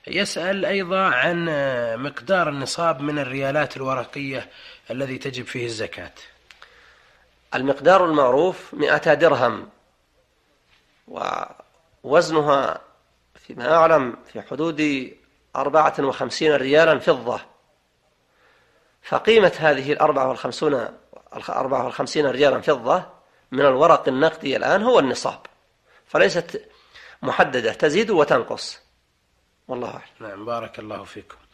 يسأل أيضا عن مقدار النصاب من الريالات الورقية الذي تجب فيه الزكاة. المقدار المعروف 200 درهم، ووزنها فيما أعلم في حدود 54 ريالا فضة. فقيمة هذه 54 ريالا فضة من الورق النقدي الآن هو النصاب، فليست محددة، تزيد وتنقص، والله أعلم. نعم، بارك الله فيكم.